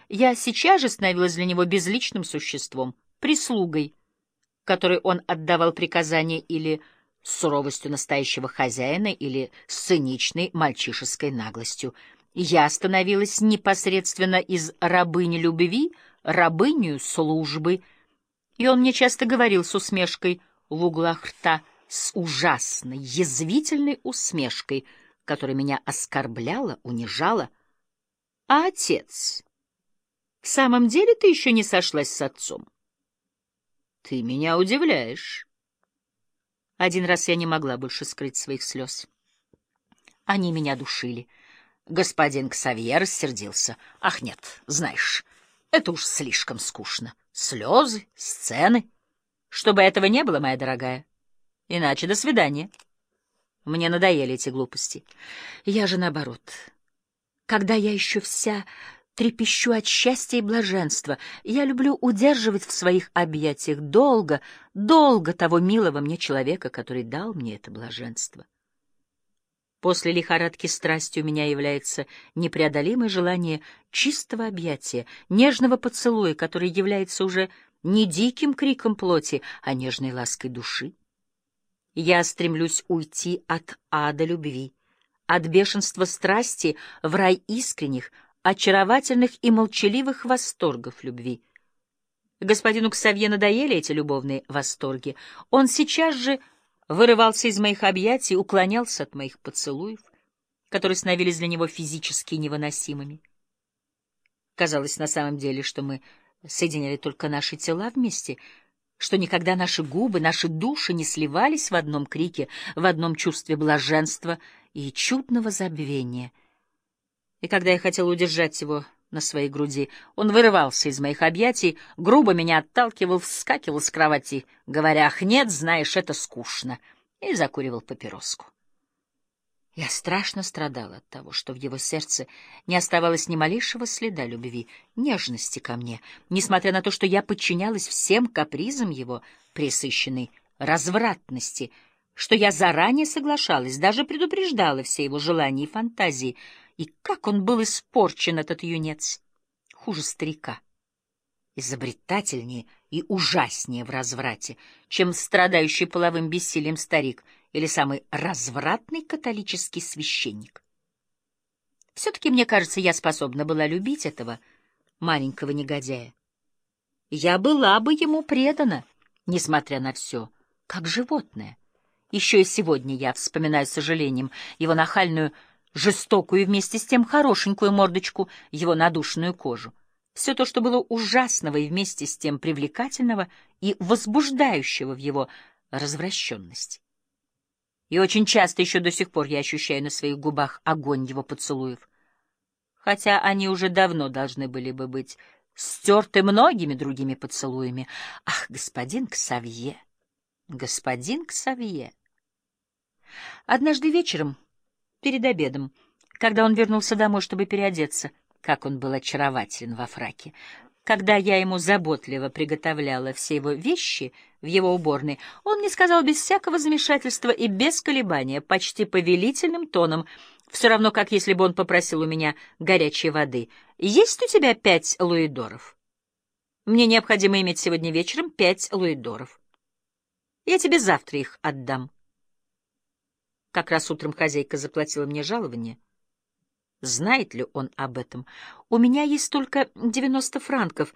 я сейчас же становилась для него безличным существом, прислугой, которой он отдавал приказания или с суровостью настоящего хозяина, или с циничной мальчишеской наглостью. Я становилась непосредственно из рабыни любви рабынью службы, и он мне часто говорил с усмешкой в углах рта, с ужасной, язвительной усмешкой, которая меня оскорбляла, унижала. А отец? В самом деле ты еще не сошлась с отцом? Ты меня удивляешь. Один раз я не могла больше скрыть своих слез. Они меня душили. Господин Ксавье рассердился. Ах, нет, знаешь, это уж слишком скучно. Слезы, сцены. Чтобы этого не было, моя дорогая. Иначе до свидания. Мне надоели эти глупости. Я же наоборот. Когда я еще вся трепещу от счастья и блаженства, я люблю удерживать в своих объятиях долго, долго того милого мне человека, который дал мне это блаженство. После лихорадки страсти у меня является непреодолимое желание чистого объятия, нежного поцелуя, который является уже не диким криком плоти, а нежной лаской души. Я стремлюсь уйти от ада любви, от бешенства страсти в рай искренних, очаровательных и молчаливых восторгов любви. Господину Ксавье надоели эти любовные восторги. Он сейчас же вырывался из моих объятий, уклонялся от моих поцелуев, которые становились для него физически невыносимыми. Казалось на самом деле, что мы соединяли только наши тела вместе, что никогда наши губы, наши души не сливались в одном крике, в одном чувстве блаженства и чудного забвения. И когда я хотела удержать его на своей груди, он вырывался из моих объятий, грубо меня отталкивал, вскакивал с кровати, говоря: «Ах, нет, знаешь, это скучно», и закуривал папироску. Я страшно страдала от того, что в его сердце не оставалось ни малейшего следа любви, нежности ко мне, несмотря на то, что я подчинялась всем капризам его пресыщенной развратности, что я заранее соглашалась, даже предупреждала все его желания и фантазии. И как он был испорчен, этот юнец! Хуже старика, изобретательнее и ужаснее в разврате, чем страдающий половым бессилием старик или самый развратный католический священник. Все-таки, мне кажется, я способна была любить этого маленького негодяя. Я была бы ему предана, несмотря на все, как животное. Еще и сегодня я вспоминаю с сожалением его нахальную, жестокую и вместе с тем хорошенькую мордочку, его надушенную кожу. Все то, что было ужасного и вместе с тем привлекательного и возбуждающего в его развращенности. И очень часто еще до сих пор я ощущаю на своих губах огонь его поцелуев, хотя они уже давно должны были бы быть стерты многими другими поцелуями. Ах, господин Ксавье! Господин Ксавье! Однажды вечером, перед обедом, когда он вернулся домой, чтобы переодеться, как он был очарователен во фраке, когда я ему заботливо приготовляла все его вещи в его уборной, он мне сказал без всякого замешательства и без колебания, почти повелительным тоном, все равно, как если бы он попросил у меня горячей воды: «Есть у тебя 5 луидоров? Мне необходимо иметь сегодня вечером 5 луидоров. Я тебе завтра их отдам». Как раз утром хозяйка заплатила мне жалование. Знает ли он об этом? У меня есть только 90 франков,